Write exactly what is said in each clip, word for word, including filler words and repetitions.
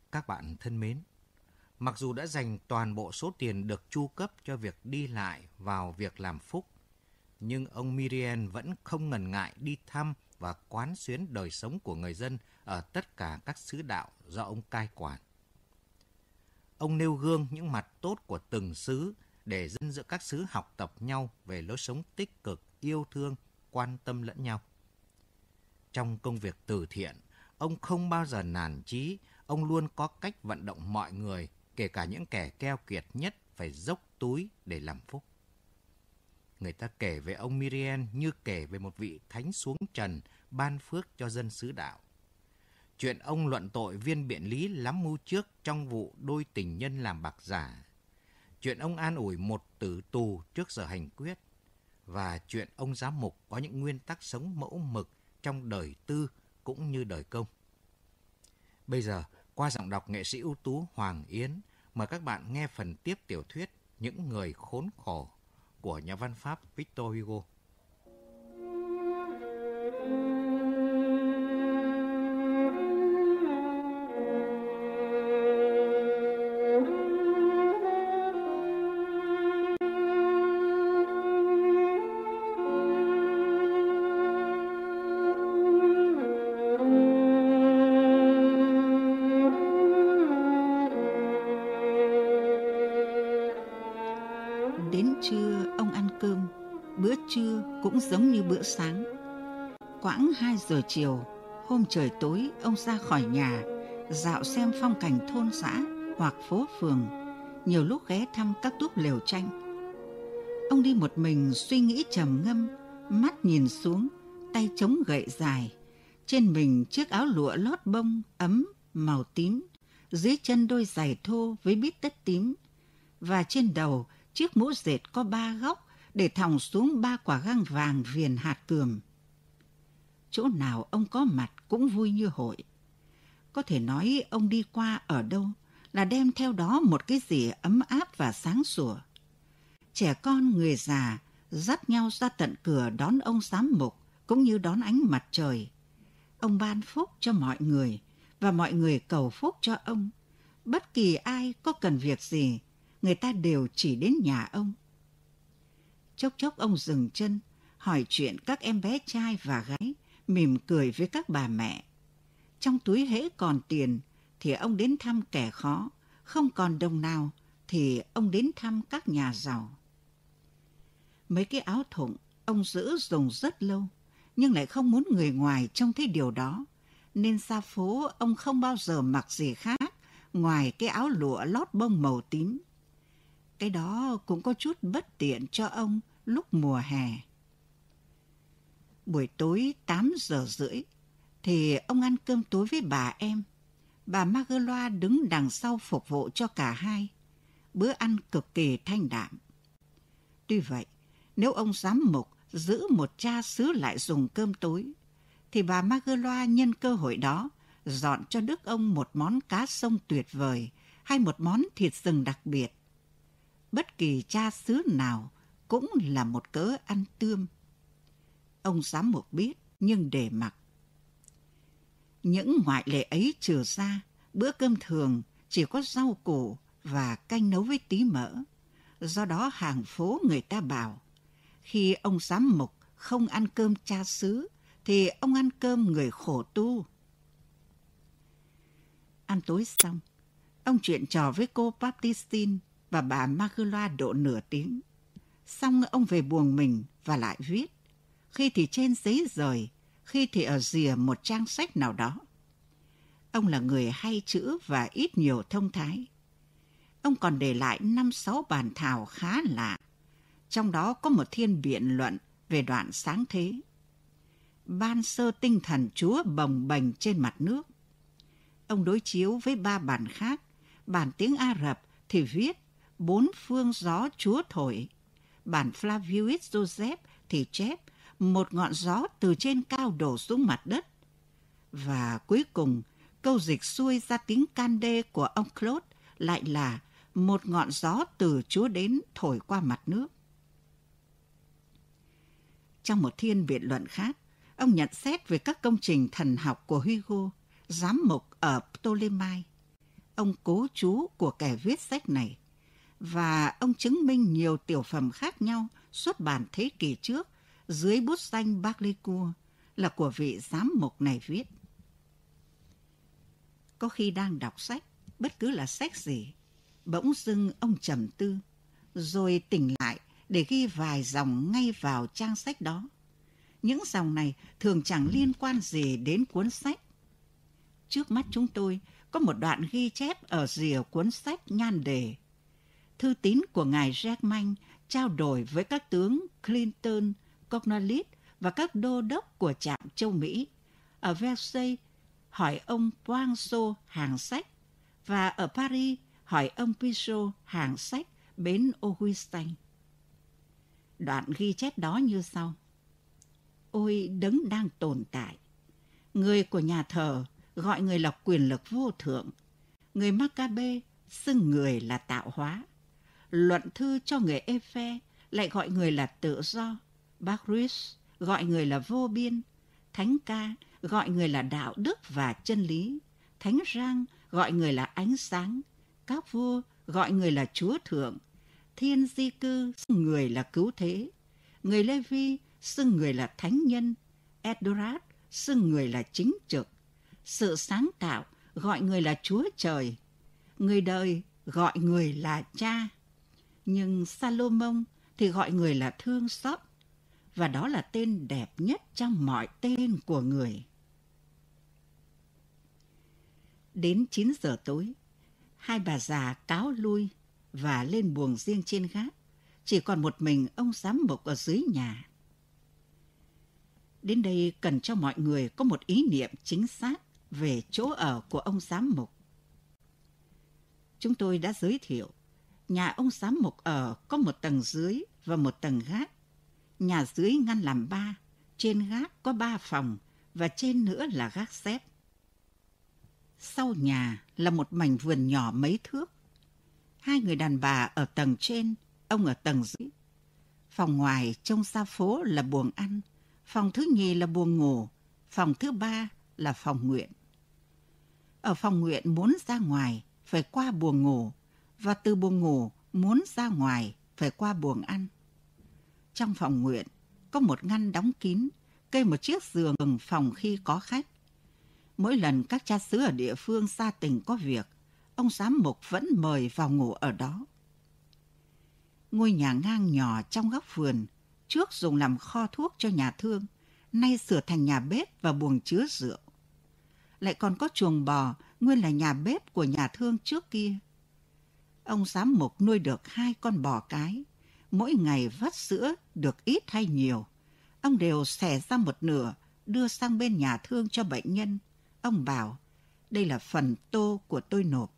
Các bạn thân mến, mặc dù đã dành toàn bộ số tiền được chu cấp cho việc đi lại vào việc làm phúc, nhưng ông Myriel vẫn không ngần ngại đi thăm và quán xuyến đời sống của người dân ở tất cả các xứ đạo do ông cai quản. Ông nêu gương những mặt tốt của từng xứ để dân giữa các xứ học tập nhau về lối sống tích cực, yêu thương, quan tâm lẫn nhau. Trong công việc từ thiện, ông không bao giờ nản chí, ông luôn có cách vận động mọi người, kể cả những kẻ keo kiệt nhất, phải dốc túi để làm phúc. Người ta kể về ông Myriel như kể về một vị thánh xuống trần ban phước cho dân xứ đạo. Chuyện ông luận tội viên biện lý lắm mưu trước trong vụ đôi tình nhân làm bạc giả. Chuyện ông an ủi một tử tù trước giờ hành quyết. Và chuyện ông giám mục có những nguyên tắc sống mẫu mực trong đời tư cũng như đời công. Bây giờ, qua giọng đọc nghệ sĩ ưu tú Hoàng Yến, mời các bạn nghe phần tiếp tiểu thuyết Những người khốn khổ của nhà văn Pháp Victor Hugo. Đến trưa ông ăn cơm, bữa trưa cũng giống như bữa sáng. Quãng hai giờ chiều, hôm trời tối ông ra khỏi nhà, dạo xem phong cảnh thôn xã hoặc phố phường, nhiều lúc ghé thăm các túp lều tranh. Ông đi một mình suy nghĩ trầm ngâm, mắt nhìn xuống, tay chống gậy dài, trên mình chiếc áo lụa lót bông ấm màu tím, dưới chân đôi giày thô với bít tất tím, và trên đầu chiếc mũ dệt có ba góc để thòng xuống ba quả găng vàng viền hạt cườm. Chỗ nào ông có mặt cũng vui như hội. Có thể nói ông đi qua ở đâu là đem theo đó một cái gì ấm áp và sáng sủa. Trẻ con, người già dắt nhau ra tận cửa đón ông giám mục cũng như đón ánh mặt trời. Ông ban phúc cho mọi người và mọi người cầu phúc cho ông. Bất kỳ ai có cần việc gì, người ta đều chỉ đến nhà ông. Chốc chốc ông dừng chân, hỏi chuyện các em bé trai và gái, mỉm cười với các bà mẹ. Trong túi hễ còn tiền thì ông đến thăm kẻ khó, không còn đồng nào thì ông đến thăm các nhà giàu. Mấy cái áo thụng ông giữ dùng rất lâu, nhưng lại không muốn người ngoài trông thấy điều đó, nên ra phố ông không bao giờ mặc gì khác ngoài cái áo lụa lót bông màu tím. Cái đó cũng có chút bất tiện cho ông lúc mùa hè. Buổi tối tám giờ rưỡi thì ông ăn cơm tối với bà em. Bà Magloire đứng đằng sau phục vụ cho cả hai. Bữa ăn cực kỳ thanh đạm. Tuy vậy, nếu ông giám mục giữ một cha xứ lại dùng cơm tối, thì bà Magloire nhân cơ hội đó dọn cho đức ông một món cá sông tuyệt vời hay một món thịt rừng đặc biệt. Bất kỳ cha xứ nào cũng là một cớ ăn tươm. Ông giám mục biết nhưng để mặc. Những ngoại lệ ấy trừ ra, bữa cơm thường chỉ có rau củ và canh nấu với tí mỡ. Do đó hàng phố người ta bảo, khi ông giám mục không ăn cơm cha xứ thì ông ăn cơm người khổ tu. Ăn tối xong, ông chuyện trò với cô Baptistine và bà Magloire độ nửa tiếng. Xong ông về buồng mình và lại viết, khi thì trên giấy rời, khi thì ở rìa một trang sách nào đó. Ông là người hay chữ và ít nhiều thông thái. Ông còn để lại năm sáu bản thảo khá lạ, trong đó có một thiên biện luận về đoạn sáng thế. Ban sơ tinh thần Chúa bồng bềnh trên mặt nước. Ông đối chiếu với ba bản khác, bản tiếng Ả Rập thì viết bốn phương gió Chúa thổi. Bản Flavius Joseph thì chép một ngọn gió từ trên cao đổ xuống mặt đất. Và cuối cùng, câu dịch xuôi ra tiếng Candé của ông Claude lại là một ngọn gió từ Chúa đến thổi qua mặt nước. Trong một thiên biện luận khác, ông nhận xét về các công trình thần học của Hugo, giám mục ở Ptolemai. ông cố chú của kẻ viết sách này, và ông chứng minh nhiều tiểu phẩm khác nhau xuất bản thế kỷ trước dưới bút danh Barclaycard là của vị giám mục này viết. Có khi đang đọc sách, bất cứ là sách gì, bỗng dưng ông trầm tư, rồi tỉnh lại để ghi vài dòng ngay vào trang sách đó. Những dòng này thường chẳng liên quan gì đến cuốn sách. Trước mắt chúng tôi có một đoạn ghi chép ở rìa cuốn sách nhan đề: thư tín của ngài Jackman trao đổi với các tướng Clinton, Cornwallis và các đô đốc của trạm châu Mỹ. Ở Versailles hỏi ông Poinçot hàng sách, và ở Paris hỏi ông Pichot hàng sách bến Augustin. Đoạn ghi chép đó như sau: ôi đấng đang tồn tại, người của nhà thờ gọi người là quyền lực vô thượng, người Maccabe xưng người là tạo hóa, luận thư cho người Ephe lại gọi người là tự do, Bacchus gọi người là vô biên, Thánh Ca gọi người là đạo đức và chân lý, Thánh Giang gọi người là ánh sáng, các vua gọi người là Chúa Thượng, Thiên Di Cư xưng người là cứu thế, người Lê Vi xưng người là thánh nhân, Edorat xưng người là chính trực, sự sáng tạo gọi người là Chúa Trời, người đời gọi người là cha, nhưng Salomon thì gọi người là thương xót, và đó là tên đẹp nhất trong mọi tên của người. Đến chín giờ tối, hai bà già cáo lui và lên buồng riêng trên gác, chỉ còn một mình ông giám mục ở dưới nhà. Đến đây cần cho mọi người có một ý niệm chính xác về chỗ ở của ông giám mục. Chúng tôi đã giới thiệu, nhà ông giám mục ở có một tầng dưới và một tầng gác. Nhà dưới ngăn làm ba, trên gác có ba phòng và trên nữa là gác xếp. Sau nhà là một mảnh vườn nhỏ mấy thước. Hai người đàn bà ở tầng trên, ông ở tầng dưới. Phòng ngoài trông ra phố là buồng ăn, phòng thứ nhì là buồng ngủ, phòng thứ ba là phòng nguyện. Ở phòng nguyện muốn ra ngoài phải qua buồng ngủ, và từ buồng ngủ muốn ra ngoài phải qua buồng ăn. Trong phòng nguyện có một ngăn đóng kín, kê một chiếc giường phòng khi có khách. Mỗi lần các cha xứ ở địa phương xa tỉnh có việc, ông giám mục vẫn mời vào ngủ ở đó. Ngôi nhà ngang nhỏ trong góc vườn, trước dùng làm kho thuốc cho nhà thương, nay sửa thành nhà bếp và buồng chứa rượu. Lại còn có chuồng bò, nguyên là nhà bếp của nhà thương trước kia. Ông giám mục nuôi được hai con bò cái, mỗi ngày vắt sữa được ít hay nhiều. Ông đều xẻ ra một nửa, đưa sang bên nhà thương cho bệnh nhân. Ông bảo, đây là phần tô của tôi nộp.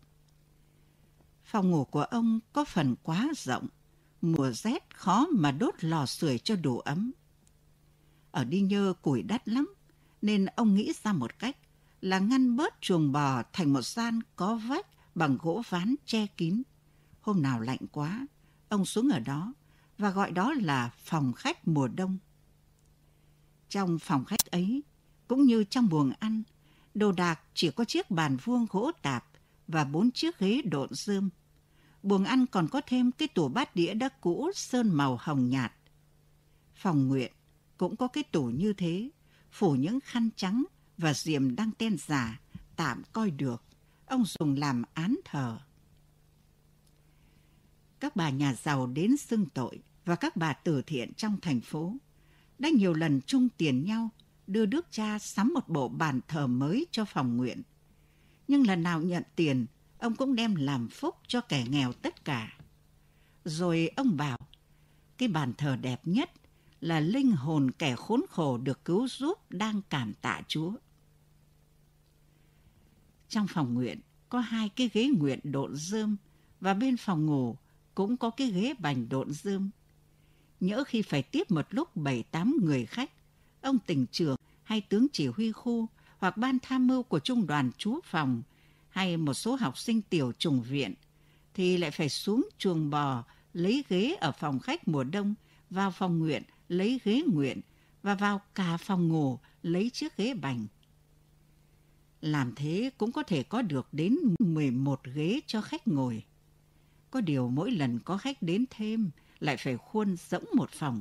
Phòng ngủ của ông có phần quá rộng, mùa rét khó mà đốt lò sưởi cho đủ ấm. Ở Đi Nhơ củi đắt lắm, nên ông nghĩ ra một cách là ngăn bớt chuồng bò thành một gian có vách bằng gỗ ván che kín. Hôm nào lạnh quá, ông xuống ở đó và gọi đó là phòng khách mùa đông. Trong phòng khách ấy, cũng như trong buồng ăn, đồ đạc chỉ có chiếc bàn vuông gỗ tạp và bốn chiếc ghế độn rơm. Buồng ăn còn có thêm cái tủ bát đĩa đã cũ sơn màu hồng nhạt. Phòng nguyện cũng có cái tủ như thế, phủ những khăn trắng và diềm đăng ten giả, tạm coi được. Ông dùng làm án thờ. Các bà nhà giàu đến xưng tội và các bà từ thiện trong thành phố đã nhiều lần chung tiền nhau đưa đức cha sắm một bộ bàn thờ mới cho phòng nguyện. Nhưng lần nào nhận tiền, ông cũng đem làm phúc cho kẻ nghèo tất cả. Rồi ông bảo, cái bàn thờ đẹp nhất là linh hồn kẻ khốn khổ được cứu giúp đang cảm tạ Chúa. Trong phòng nguyện có hai cái ghế nguyện độn rơm và bên phòng ngủ cũng có cái ghế bành độn rơm. Nhỡ khi phải tiếp một lúc bảy tám người khách, ông tỉnh trưởng hay tướng chỉ huy khu hoặc ban tham mưu của trung đoàn trú phòng hay một số học sinh tiểu chủng viện thì lại phải xuống chuồng bò lấy ghế ở phòng khách mùa đông, vào phòng nguyện lấy ghế nguyện và vào cả phòng ngủ lấy chiếc ghế bành. Làm thế cũng có thể có được đến mười một ghế cho khách ngồi. Có điều mỗi lần có khách đến thêm lại phải khuôn rỗng một phòng.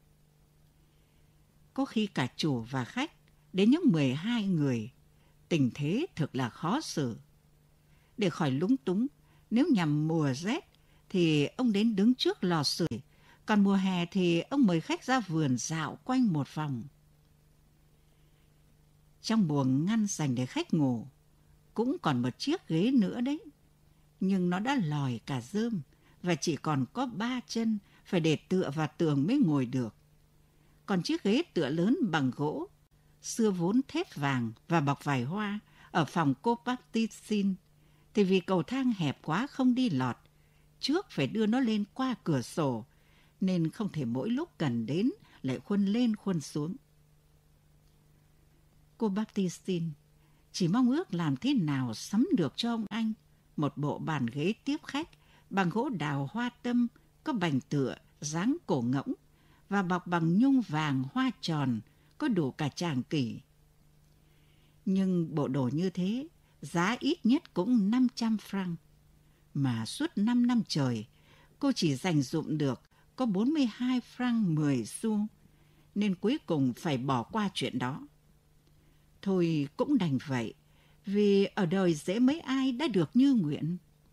Có khi cả chủ và khách đến những mười hai người, tình thế thực là khó xử. Để khỏi lúng túng, nếu nhằm mùa rét thì ông đến đứng trước lò sưởi, còn mùa hè thì ông mời khách ra vườn dạo quanh một vòng. Trong buồng ngăn dành để khách ngủ, cũng còn một chiếc ghế nữa đấy. Nhưng nó đã lòi cả rơm và chỉ còn có ba chân, phải để tựa vào tường mới ngồi được. Còn chiếc ghế tựa lớn bằng gỗ, xưa vốn thép vàng và bọc vải hoa ở phòng cô Baptistine, thì vì cầu thang hẹp quá không đi lọt, trước phải đưa nó lên qua cửa sổ, nên không thể mỗi lúc cần đến lại khuân lên khuân xuống. Cô Baptistine chỉ mong ước làm thế nào sắm được cho ông anh một bộ bàn ghế tiếp khách bằng gỗ đào hoa tâm, có bành tựa, dáng cổ ngỗng và bọc bằng nhung vàng hoa tròn, có đủ cả tràng kỷ. Nhưng bộ đồ như thế, giá ít nhất cũng năm trăm franc. Mà suốt năm năm trời, cô chỉ dành dụm được có bốn mươi hai franc mười xu, nên cuối cùng phải bỏ qua chuyện đó. Thôi cũng đành vậy, vì ở đời dễ mấy ai đã được như nguyện.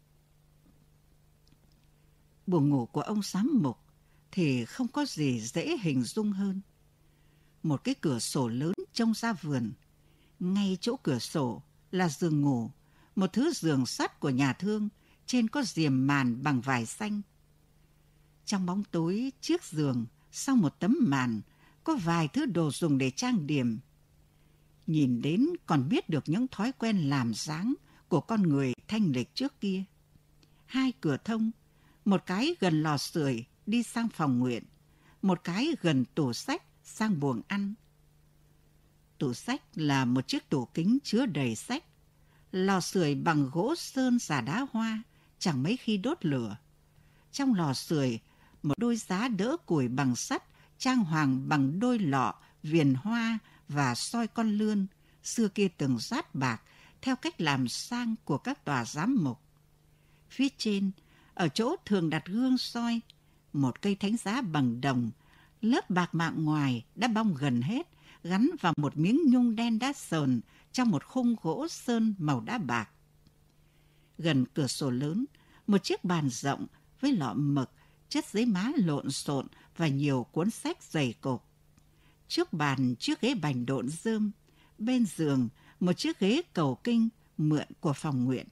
Buồng ngủ của ông giám mục thì không có gì dễ hình dung hơn. Một cái cửa sổ lớn trông ra vườn. Ngay chỗ cửa sổ là giường ngủ, một thứ giường sắt của nhà thương, trên có diềm màn bằng vải xanh. Trong bóng tối chiếc giường, sau một tấm màn, có vài thứ đồ dùng để trang điểm. Nhìn đến còn biết được những thói quen làm dáng của con người thanh lịch trước kia. Hai cửa thông, một cái gần lò sưởi đi sang phòng nguyện, một cái gần tủ sách sang buồng ăn. Tủ sách là một chiếc tủ kính chứa đầy sách. Lò sưởi bằng gỗ sơn giả đá hoa, chẳng mấy khi đốt lửa. Trong lò sưởi, một đôi giá đỡ củi bằng sắt, trang hoàng bằng đôi lọ, viền hoa và soi con lươn, xưa kia từng rát bạc, theo cách làm sang của các tòa giám mục. Phía trên, ở chỗ thường đặt gương soi, một cây thánh giá bằng đồng, lớp bạc mạng ngoài đã bong gần hết, gắn vào một miếng nhung đen đá sờn trong một khung gỗ sơn màu đá bạc. Gần cửa sổ lớn, một chiếc bàn rộng với lọ mực, chất giấy má lộn xộn và nhiều cuốn sách dày cộp. Trước bàn chiếc ghế bành độn rơm, bên giường một chiếc ghế cầu kinh mượn của phòng nguyện.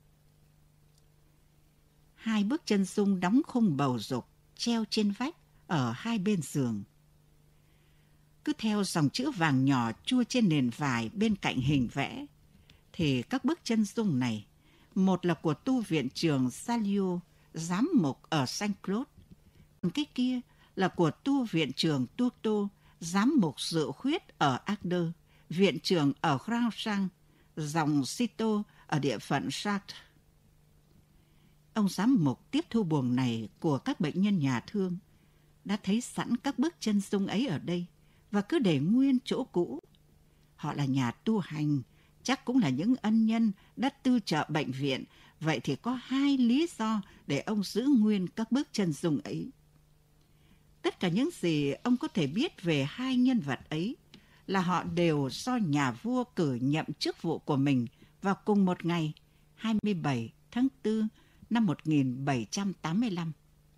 Hai bức chân dung đóng khung bầu dục treo trên vách ở hai bên giường. Cứ theo dòng chữ vàng nhỏ chua trên nền vải bên cạnh hình vẽ, thì các bức chân dung này, một là của tu viện trưởng Salio, giám mục ở Saint-Claude, còn cái kia là của tu viện trưởng Tuto, giám mục Rượu Khuyết ở Agder, viện trưởng ở Grandchamp, dòng Citeaux ở địa phận Chartres. Ông giám mục tiếp thu buồng này của các bệnh nhân nhà thương, đã thấy sẵn các bức chân dung ấy ở đây và cứ để nguyên chỗ cũ. Họ là nhà tu hành, chắc cũng là những ân nhân đã tư trợ bệnh viện, vậy thì có hai lý do để ông giữ nguyên các bức chân dung ấy. Tất cả những gì ông có thể biết về hai nhân vật ấy là họ đều do nhà vua cử nhậm chức vụ của mình vào cùng một ngày, hai mươi bảy tháng tư năm một nghìn bảy trăm tám mươi lăm.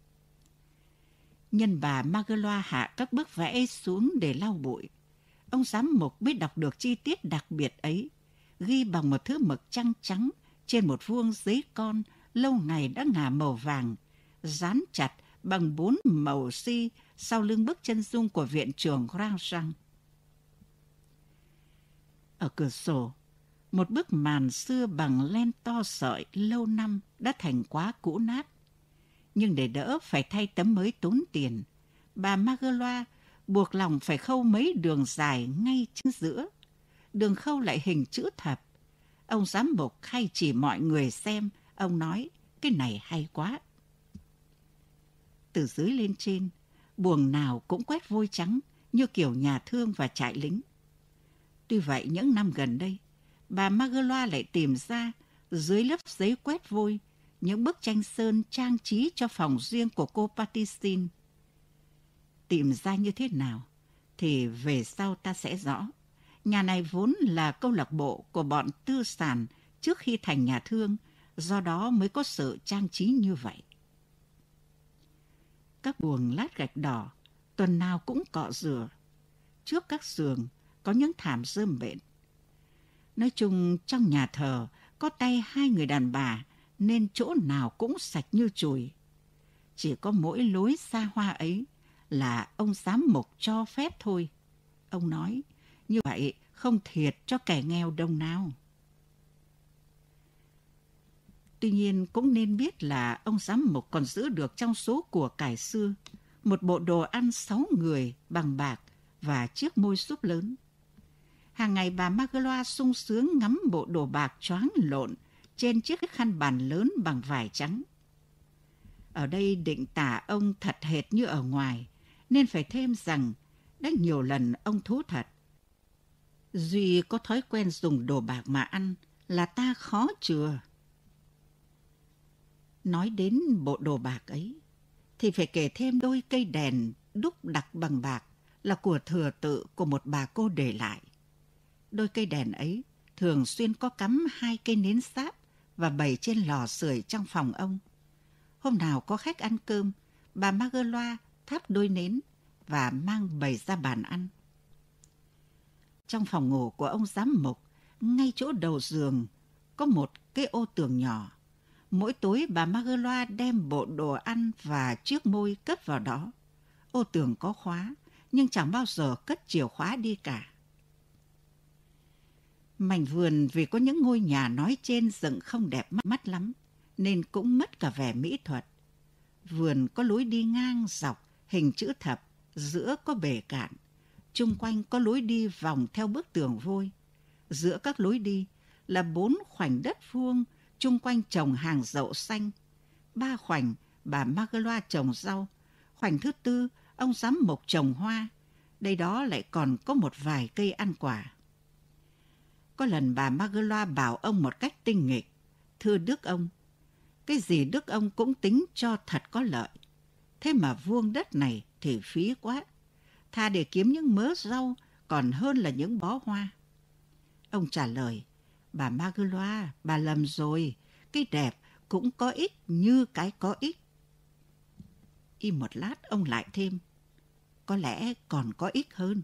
Nhân bà Magloire hạ các bức vẽ xuống để lau bụi, ông giám mục biết đọc được chi tiết đặc biệt ấy, ghi bằng một thứ mực trắng trắng trên một vuông giấy con lâu ngày đã ngả màu vàng, dán chặt bằng bốn màu xi sau lưng bức chân dung của viện trưởng Grandchamp. Ở cửa sổ, một bức màn xưa bằng len to sợi lâu năm đã thành quá cũ nát. Nhưng để đỡ phải thay tấm mới tốn tiền, bà Magloire buộc lòng phải khâu mấy đường dài ngay chính giữa. Đường khâu lại hình chữ thập. Ông giám mục hay chỉ mọi người xem, ông nói cái này hay quá. Từ dưới lên trên, buồng nào cũng quét vôi trắng như kiểu nhà thương và trại lính. Tuy vậy những năm gần đây, bà Magloire lại tìm ra dưới lớp giấy quét vôi những bức tranh sơn trang trí cho phòng riêng của cô Paticine. Tìm ra như thế nào thì về sau ta sẽ rõ. Nhà này vốn là câu lạc bộ của bọn tư sản trước khi thành nhà thương, do đó mới có sự trang trí như vậy. Các buồng lát gạch đỏ tuần nào cũng cọ rửa. Trước các giường có những thảm rơm bện. Nói chung trong nhà thờ có tay hai người đàn bà nên chỗ nào cũng sạch như chùi. Chỉ có mỗi lối xa hoa ấy là ông giám mục cho phép thôi. Ông nói như vậy không thiệt cho kẻ nghèo đồng nào. Tuy nhiên cũng nên biết là ông giám mục còn giữ được trong số của cải xưa một bộ đồ ăn sáu người bằng bạc và chiếc môi súp lớn. Hàng ngày bà Magloire sung sướng ngắm bộ đồ bạc choáng lộn trên chiếc khăn bàn lớn bằng vải trắng. Ở đây định tả ông thật hệt như ở ngoài, nên phải thêm rằng đã nhiều lần ông thú thật. Duy có thói quen dùng đồ bạc mà ăn là ta khó chừa. Nói đến bộ đồ bạc ấy, thì phải kể thêm đôi cây đèn đúc đặc bằng bạc là của thừa tự của một bà cô để lại. Đôi cây đèn ấy thường xuyên có cắm hai cây nến sáp và bày trên lò sưởi trong phòng ông. Hôm nào có khách ăn cơm, bà Magloire thắp đôi nến và mang bày ra bàn ăn. Trong phòng ngủ của ông giám mục, ngay chỗ đầu giường, có một cái ô tường nhỏ. Mỗi tối bà Magloire đem bộ đồ ăn và chiếc môi cất vào đó. Ô tường có khóa, nhưng chẳng bao giờ cất chìa khóa đi cả. Mảnh vườn vì có những ngôi nhà nói trên dựng không đẹp mắt lắm, nên cũng mất cả vẻ mỹ thuật. Vườn có lối đi ngang dọc, hình chữ thập, giữa có bể cạn. Chung quanh có lối đi vòng theo bức tường vôi. Giữa các lối đi là bốn khoảnh đất vuông, chung quanh trồng hàng dậu xanh. Ba khoảnh bà Magloire trồng rau. Khoảnh thứ tư ông giám mục trồng hoa. Đây đó lại còn có một vài cây ăn quả. Có lần bà Magloire bảo ông một cách tinh nghịch: "Thưa Đức ông, cái gì Đức ông cũng tính cho thật có lợi. Thế mà vuông đất này thì phí quá. Thà để kiếm những mớ rau còn hơn là những bó hoa." Ông trả lời: "Bà Magloire, bà lầm rồi. Cái đẹp cũng có ích như cái có ích." Im một lát ông lại thêm: "Có lẽ còn có ích hơn."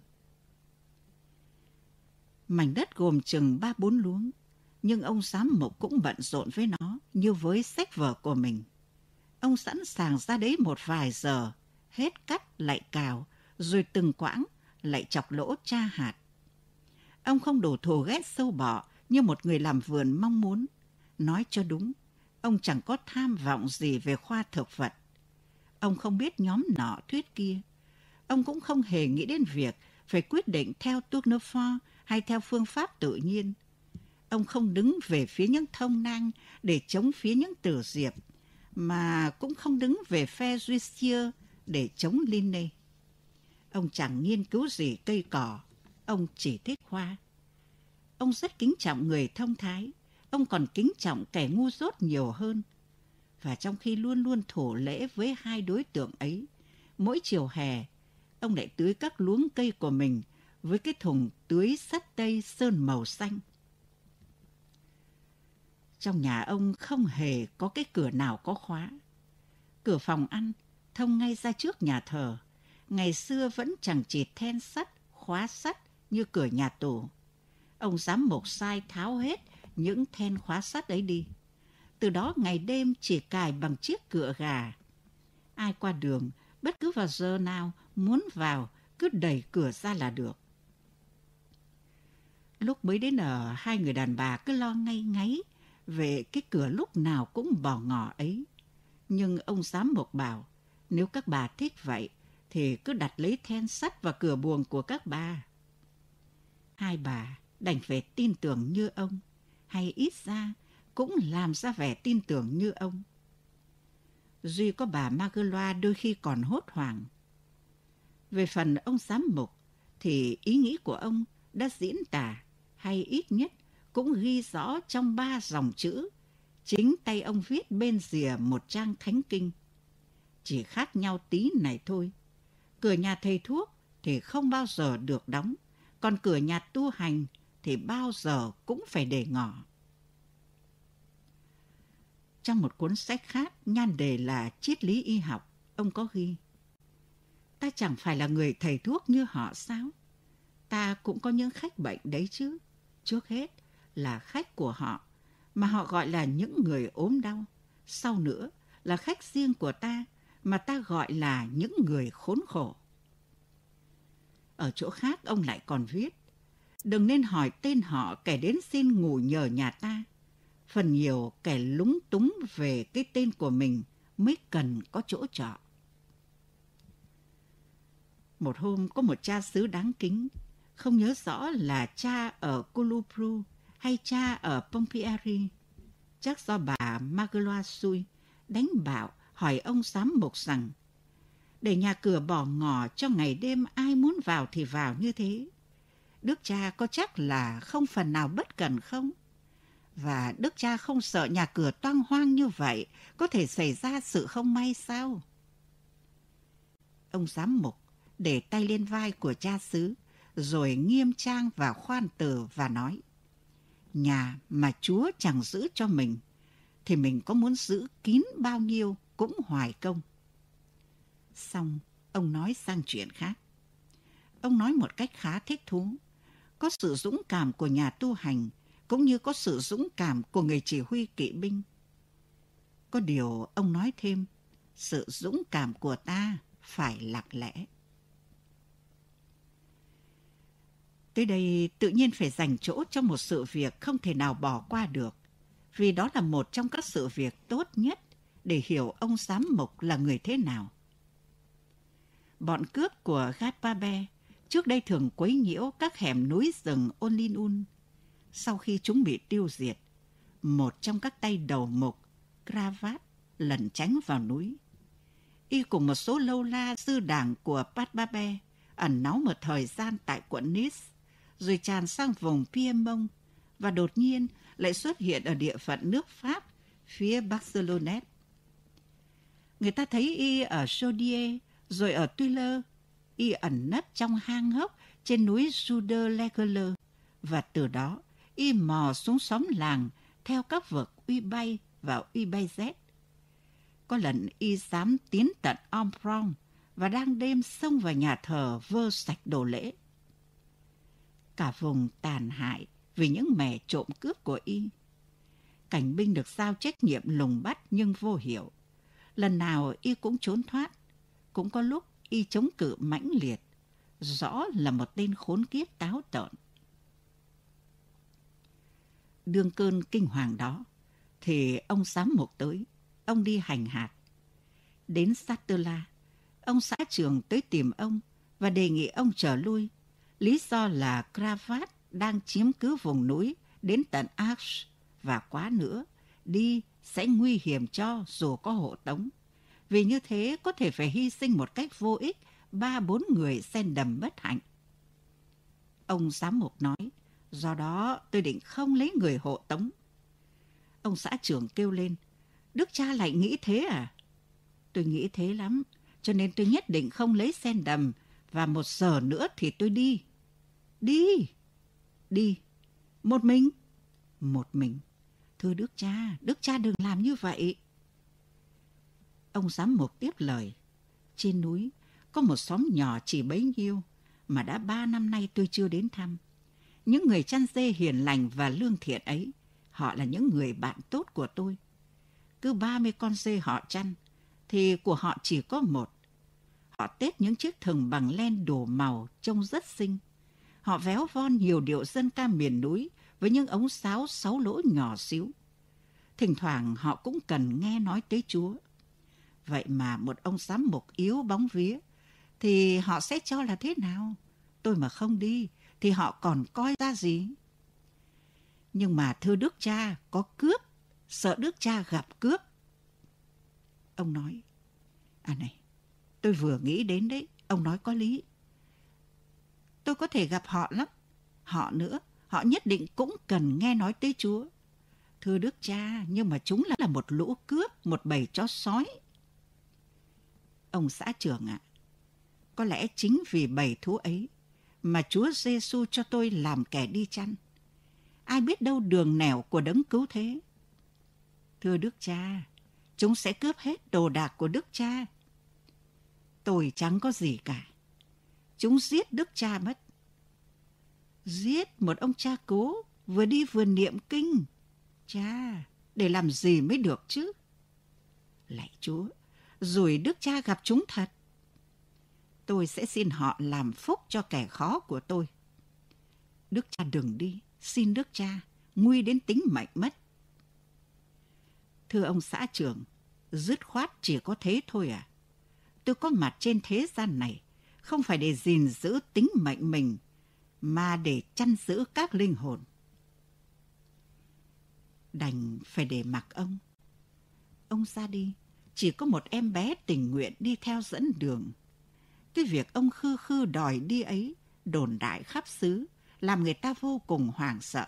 Mảnh đất gồm chừng ba bốn luống, nhưng ông giám mục cũng bận rộn với nó như với sách vở của mình. Ông sẵn sàng ra đấy một vài giờ, hết cắt lại cào, rồi từng quãng lại chọc lỗ tra hạt. Ông không đổ thù ghét sâu bọ như một người làm vườn mong muốn. Nói cho đúng, ông chẳng có tham vọng gì về khoa thực vật. Ông không biết nhóm nọ thuyết kia. Ông cũng không hề nghĩ đến việc phải quyết định theo Tournefort hay theo phương pháp tự nhiên. Ông không đứng về phía những thông nang để chống phía những tử diệp, mà cũng không đứng về phe Jussieu để chống Linné. Ông chẳng nghiên cứu gì cây cỏ, ông chỉ thích hoa. Ông rất kính trọng người thông thái, ông còn kính trọng kẻ ngu dốt nhiều hơn. Và trong khi luôn luôn thủ lễ với hai đối tượng ấy, mỗi chiều hè, ông lại tưới các luống cây của mình với cái thùng tưới sắt tây sơn màu xanh. Trong nhà ông không hề có cái cửa nào có khóa. Cửa phòng ăn thông ngay ra trước nhà thờ. Ngày xưa vẫn chẳng chịt then sắt, khóa sắt như cửa nhà tù. Ông giám mục sai tháo hết những then khóa sắt ấy đi. Từ đó ngày đêm chỉ cài bằng chiếc cựa gà. Ai qua đường, bất cứ vào giờ nào muốn vào, cứ đẩy cửa ra là được. Lúc mới đến ở, hai người đàn bà cứ lo ngay ngáy về cái cửa lúc nào cũng bỏ ngỏ ấy. Nhưng ông giám mục bảo, nếu các bà thích vậy, thì cứ đặt lấy then sắt vào cửa buồng của các bà. Hai bà đành phải tin tưởng như ông, hay ít ra cũng làm ra vẻ tin tưởng như ông. Duy có bà Magloire đôi khi còn hốt hoảng. Về phần ông giám mục, thì ý nghĩ của ông đã diễn tả, hay ít nhất cũng ghi rõ trong ba dòng chữ, chính tay ông viết bên rìa một trang thánh kinh. Chỉ khác nhau tí này thôi. Cửa nhà thầy thuốc thì không bao giờ được đóng, còn cửa nhà tu hành thì bao giờ cũng phải để ngỏ. Trong một cuốn sách khác, nhan đề là Triết lý y học, ông có ghi: ta chẳng phải là người thầy thuốc như họ sao? Ta cũng có những khách bệnh đấy chứ. Trước hết là khách của họ, mà họ gọi là những người ốm đau. Sau nữa là khách riêng của ta, mà ta gọi là những người khốn khổ. Ở chỗ khác ông lại còn viết: đừng nên hỏi tên họ kẻ đến xin ngủ nhờ nhà ta. Phần nhiều kẻ lúng túng về cái tên của mình mới cần có chỗ trọ. Một hôm có một cha xứ đáng kính, không nhớ rõ là cha ở Kulupru hay cha ở Pompieri, chắc do bà Magloa xui, đánh bạo hỏi ông giám mục rằng để nhà cửa bỏ ngỏ cho ngày đêm ai muốn vào thì vào như thế, đức cha có chắc là không phần nào bất cẩn không? Và đức cha không sợ nhà cửa toang hoang như vậy có thể xảy ra sự không may sao? Ông giám mục để tay lên vai của cha xứ, rồi nghiêm trang và khoan từ và nói: nhà mà Chúa chẳng giữ cho mình, thì mình có muốn giữ kín bao nhiêu cũng hoài công. Xong, ông nói sang chuyện khác. Ông nói một cách khá thích thú. Có sự dũng cảm của nhà tu hành, cũng như có sự dũng cảm của người chỉ huy kỵ binh. Có điều ông nói thêm, sự dũng cảm của ta phải lặng lẽ. Tới đây tự nhiên phải dành chỗ cho một sự việc không thể nào bỏ qua được, vì đó là một trong các sự việc tốt nhất để hiểu ông giám mục là người thế nào. Bọn cướp của Gatpabe trước đây thường quấy nhiễu các hẻm núi rừng Onlinun. Sau khi chúng bị tiêu diệt, một trong các tay đầu mục, Cravat, lẩn tránh vào núi. Y cùng một số lâu la sư đảng của Patbabe ẩn náu một thời gian tại quận Nice, rồi tràn sang vùng Piemont và đột nhiên lại xuất hiện ở địa phận nước Pháp phía Barcelona. Người ta thấy y ở Chaudière, rồi ở Tuileries. Y ẩn nấp trong hang hốc trên núi Jude-Leguele, và từ đó y mò xuống xóm làng theo các vực uy bay và uy bay Z. Có lần y dám tiến tận Ombrong và đang đêm xông vào nhà thờ vơ sạch đồ lễ. Cả vùng tàn hại vì những mẻ trộm cướp của y. Cảnh binh được giao trách nhiệm lùng bắt nhưng vô hiệu. Lần nào y cũng trốn thoát, cũng có lúc y chống cự mãnh liệt, rõ là một tên khốn kiếp táo tợn. Đương cơn kinh hoàng đó, thì ông giám mục tới, ông đi hành hạt. Đến Satella, ông xã trưởng tới tìm ông và đề nghị ông trở lui. Lý do là Cravat đang chiếm cứ vùng núi đến tận Arches, và quá nữa, đi sẽ nguy hiểm cho dù có hộ tống. Vì như thế có thể phải hy sinh một cách vô ích ba bốn người xen đầm bất hạnh. Ông giám mục nói, do đó tôi định không lấy người hộ tống. Ông xã trưởng kêu lên, đức cha lại nghĩ thế à? Tôi nghĩ thế lắm, cho nên tôi nhất định không lấy xen đầm, và một giờ nữa thì tôi đi. Đi, đi, một mình, một mình. Thưa đức cha, đức cha đừng làm như vậy. Ông giám mục tiếp lời, trên núi có một xóm nhỏ chỉ bấy nhiêu mà đã ba năm nay tôi chưa đến thăm. Những người chăn dê hiền lành và lương thiện ấy, họ là những người bạn tốt của tôi. Cứ ba mươi con dê họ chăn, thì của họ chỉ có một. Họ tết những chiếc thừng bằng len đủ màu trông rất xinh. Họ véo von nhiều điệu dân ca miền núi với những ống sáo sáu lỗ nhỏ xíu. Thỉnh thoảng họ cũng cần nghe nói tới Chúa. Vậy mà một ông giám mục yếu bóng vía, thì họ sẽ cho là thế nào? Tôi mà không đi, thì họ còn coi ra gì? Nhưng mà thưa đức cha, có cướp, sợ đức cha gặp cướp. Ông nói, à này, tôi vừa nghĩ đến đấy, ông nói có lý. Tôi có thể gặp họ lắm. Họ nữa, họ nhất định cũng cần nghe nói tới Chúa. Thưa Đức Cha, nhưng mà chúng là một lũ cướp, một bầy chó sói. Ông xã trưởng ạ, à, có lẽ chính vì bầy thú ấy mà Chúa Giêsu cho tôi làm kẻ đi chăn. Ai biết đâu đường nẻo của đấng cứu thế. Thưa Đức Cha, chúng sẽ cướp hết đồ đạc của Đức Cha. Tôi chẳng có gì cả. Chúng giết Đức Cha mất. Giết một ông cha cố vừa đi vừa niệm kinh. Cha, để làm gì mới được chứ? Lạy Chúa, rồi Đức Cha gặp chúng thật. Tôi sẽ xin họ làm phúc cho kẻ khó của tôi. Đức Cha đừng đi, xin Đức Cha, nguy đến tính mệnh mất. Thưa ông xã trưởng, dứt khoát chỉ có thế thôi à? Tôi có mặt trên thế gian này không phải để gìn giữ tính mệnh mình, mà để chăn giữ các linh hồn. Đành phải để mặc ông. Ông ra đi, chỉ có một em bé tình nguyện đi theo dẫn đường. Cái việc ông khư khư đòi đi ấy đồn đại khắp xứ, làm người ta vô cùng hoảng sợ.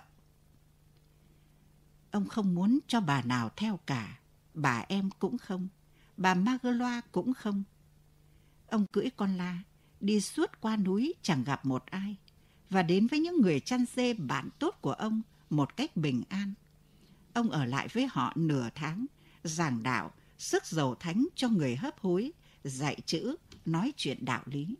Ông không muốn cho bà nào theo cả, bà em cũng không, bà Magloa cũng không. Ông cưỡi con la, đi suốt qua núi chẳng gặp một ai, và đến với những người chăn dê bạn tốt của ông một cách bình an. Ông ở lại với họ nửa tháng, giảng đạo, sức dầu thánh cho người hấp hối, dạy chữ, nói chuyện đạo lý.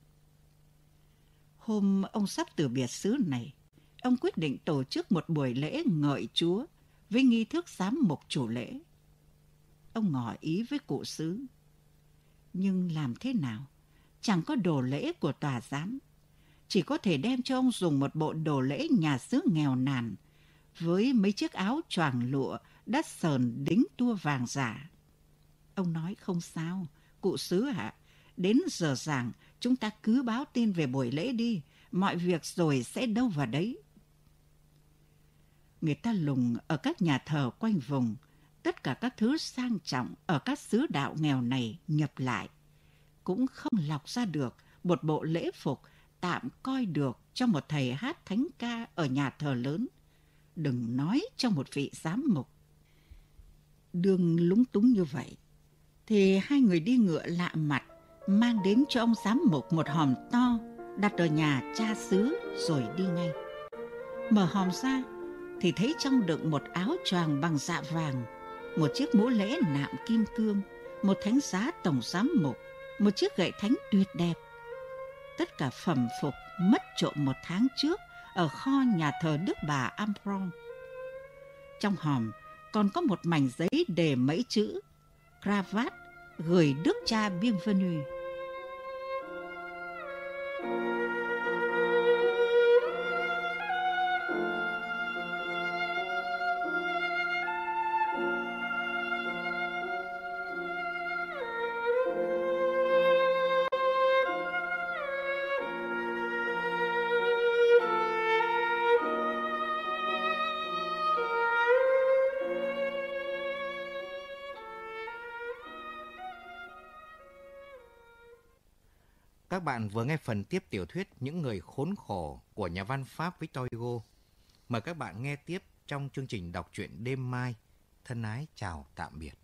Hôm ông sắp từ biệt xứ này, ông quyết định tổ chức một buổi lễ ngợi Chúa với nghi thức giám mục chủ lễ. Ông ngỏ ý với cụ xứ. Nhưng làm thế nào? Chẳng có đồ lễ của tòa giám. Chỉ có thể đem cho ông dùng một bộ đồ lễ nhà xứ nghèo nàn với mấy chiếc áo choàng lụa đắt sờn đính tua vàng giả. Ông nói không sao, cụ xứ ạ. À, đến giờ giảng chúng ta cứ báo tin về buổi lễ đi, mọi việc rồi sẽ đâu vào đấy. Người ta lùng ở các nhà thờ quanh vùng, tất cả các thứ sang trọng ở các xứ đạo nghèo này nhập lại, cũng không lọc ra được một bộ lễ phục tạm coi được cho một thầy hát thánh ca ở nhà thờ lớn, đừng nói cho một vị giám mục. Đương lúng túng như vậy, thì hai người đi ngựa lạ mặt mang đến cho ông giám mục một hòm to đặt ở nhà cha xứ rồi đi ngay. Mở hòm ra thì thấy trong đựng một áo choàng bằng dạ vàng, một chiếc mũ lễ nạm kim cương, một thánh giá tổng giám mục, một chiếc gậy thánh tuyệt đẹp. Tất cả phẩm phục mất trộm một tháng trước ở kho nhà thờ Đức Bà Ampron. Trong hòm còn có một mảnh giấy đề mấy chữ Cravat gửi Đức Cha Bienvenu. Các bạn vừa nghe phần tiếp tiểu thuyết Những người khốn khổ của nhà văn Pháp Victor Hugo. Mời các bạn nghe tiếp trong chương trình đọc truyện đêm mai. Thân ái chào tạm biệt.